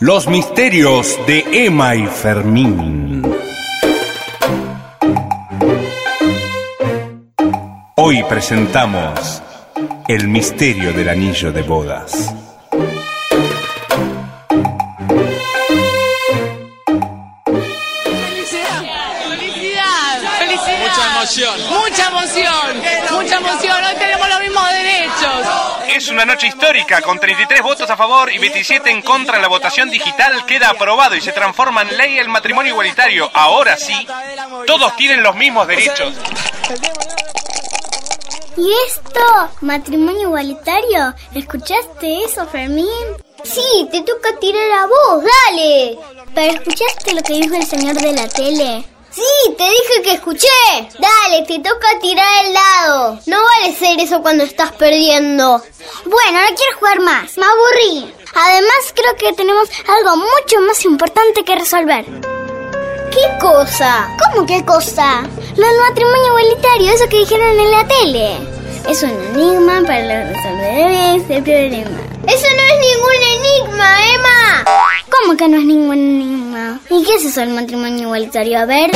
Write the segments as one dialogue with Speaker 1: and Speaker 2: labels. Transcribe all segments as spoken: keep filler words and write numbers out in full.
Speaker 1: Los misterios de Emma y Fermín. Hoy presentamos el misterio del anillo de bodas.
Speaker 2: Mucha emoción, mucha emoción. Hoy tenemos los mismos derechos.
Speaker 3: Es una noche histórica, con treinta y tres votos a favor y veintisiete en contra. En la votación digital queda aprobado y se transforma en ley el matrimonio igualitario. Ahora sí, todos tienen los mismos derechos.
Speaker 4: ¿Y esto? ¿Matrimonio igualitario? ¿Escuchaste eso, Fermín?
Speaker 5: Sí, te toca tirar a vos, dale.
Speaker 4: ¿Pero escuchaste lo que dijo el señor de la tele?
Speaker 5: Sí, te dije que escuché. Dale, te toca tirar el dado. No vale ser eso cuando estás perdiendo.
Speaker 4: Bueno, no quiero jugar más, me aburrí. Además, creo que tenemos algo mucho más importante que resolver.
Speaker 5: ¿Qué cosa?
Speaker 4: ¿Cómo qué cosa? Lo del matrimonio igualitario, eso que dijeron en la tele. Es un enigma para resolver este problema.
Speaker 5: ¡Eso no es ningún enigma, Emma!
Speaker 4: ¿Cómo que no es ningún enigma? ¿Y qué es eso del matrimonio igualitario? A ver.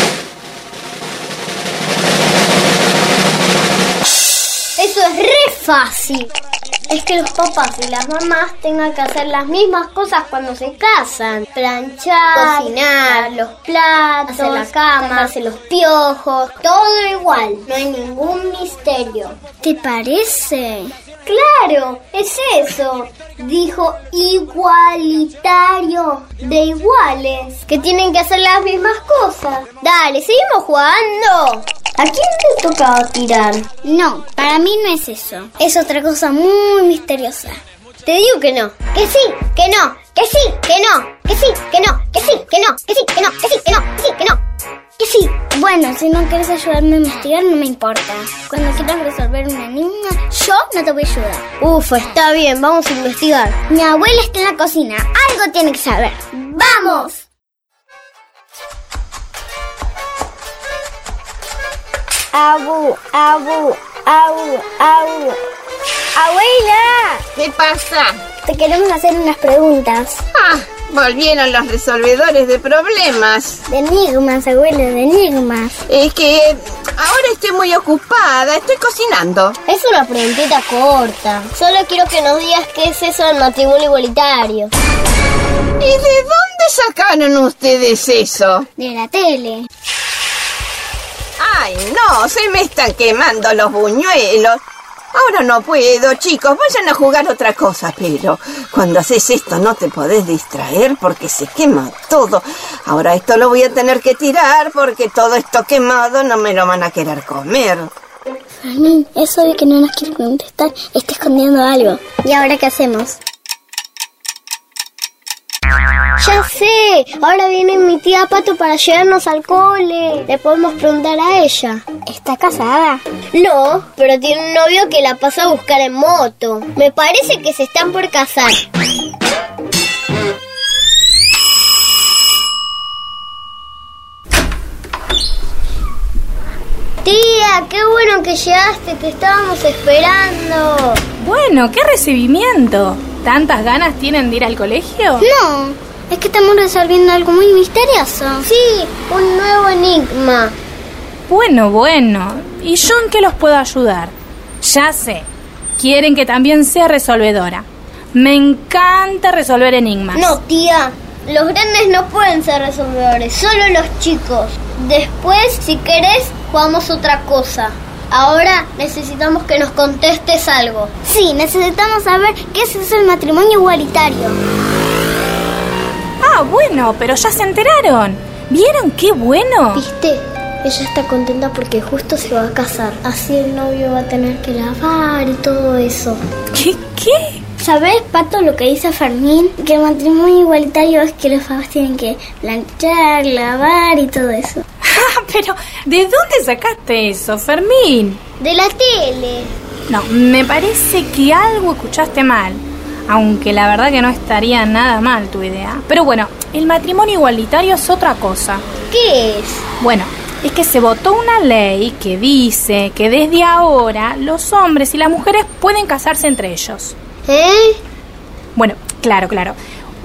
Speaker 5: Eso es re fácil. Es que los papás y las mamás tengan que hacer las mismas cosas cuando se casan. Planchar, cocinar, los platos, hacer la cama, sacarse los piojos. Todo igual, no hay ningún misterio.
Speaker 4: ¿Te parece?
Speaker 5: Claro, es eso. Dijo igualitario, de iguales, que tienen que hacer las mismas cosas. Dale, seguimos jugando. ¿A quién te tocaba tirar?
Speaker 4: No, para mí no es eso. Es otra cosa muy misteriosa.
Speaker 5: Te digo que no. Que sí, que no, que sí, que no, que sí, que no, que sí, que no, que sí, que no, que sí, que no, que sí, que no.
Speaker 4: Que sí. Bueno, si no quieres ayudarme a investigar, no me importa. Cuando quieras resolver una enigma, yo no te voy a ayudar.
Speaker 5: Uf, está bien, vamos a investigar.
Speaker 4: Mi abuela está en la cocina, algo tiene que saber. ¡Vamos!
Speaker 5: Abu, abu, abu, abu. ¡Abuela!
Speaker 6: ¿Qué pasa?
Speaker 4: Te queremos hacer unas preguntas.
Speaker 6: Ah, volvieron los resolvedores de problemas.
Speaker 4: De enigmas, abuela, de enigmas.
Speaker 6: Es que ahora estoy muy ocupada, estoy cocinando.
Speaker 5: Es una preguntita corta. Solo quiero que nos digas qué es eso del matrimonio igualitario.
Speaker 6: ¿Y de dónde sacaron ustedes eso?
Speaker 4: De la tele.
Speaker 6: Ay, no, se me están quemando los buñuelos. Ahora no puedo, chicos, vayan a jugar otra cosa, pero cuando haces esto no te podés distraer porque se quema todo. Ahora esto lo voy a tener que tirar porque todo esto quemado no me lo van a querer comer.
Speaker 4: Fermín, es obvio que no nos quiere contestar, está escondiendo algo. ¿Y ahora qué hacemos?
Speaker 5: Ya sé, ahora viene mi tía Pato para llevarnos al cole. Le podemos preguntar a ella.
Speaker 4: ¿Está casada?
Speaker 5: No, pero tiene un novio que la pasa a buscar en moto. Me parece que se están por casar. Tía, qué bueno que llegaste, te estábamos esperando.
Speaker 7: Bueno, qué recibimiento. ¿Tantas ganas tienen de ir al colegio?
Speaker 4: No, es que estamos resolviendo algo muy misterioso.
Speaker 5: Sí, un nuevo enigma.
Speaker 7: Bueno, bueno. ¿Y yo en qué los puedo ayudar? Ya sé, quieren que también sea resolvedora. Me encanta resolver enigmas.
Speaker 5: No, tía, los grandes no pueden ser resolvedores, solo los chicos. Después, si querés, jugamos otra cosa. Ahora necesitamos que nos contestes algo.
Speaker 4: Sí, necesitamos saber qué es eso del matrimonio igualitario.
Speaker 7: Ah, bueno, pero ya se enteraron. ¿Vieron qué bueno?
Speaker 5: ¿Viste? Ella está contenta porque justo se va a casar. Así el novio va a tener que lavar y todo eso.
Speaker 7: ¿Qué? ¿Qué?
Speaker 4: ¿Sabés, Pato, lo que dice Fermín? Que el matrimonio igualitario es que los papás tienen que planchar, lavar y todo eso.
Speaker 7: Ah, pero ¿de dónde sacaste eso, Fermín?
Speaker 5: De la tele.
Speaker 7: No, me parece que algo escuchaste mal. Aunque la verdad que no estaría nada mal tu idea. Pero bueno, el matrimonio igualitario es otra cosa.
Speaker 5: ¿Qué es?
Speaker 7: Bueno, es que se votó una ley que dice que desde ahora los hombres y las mujeres pueden casarse entre ellos.
Speaker 5: ¿Eh?
Speaker 7: Bueno, claro, claro.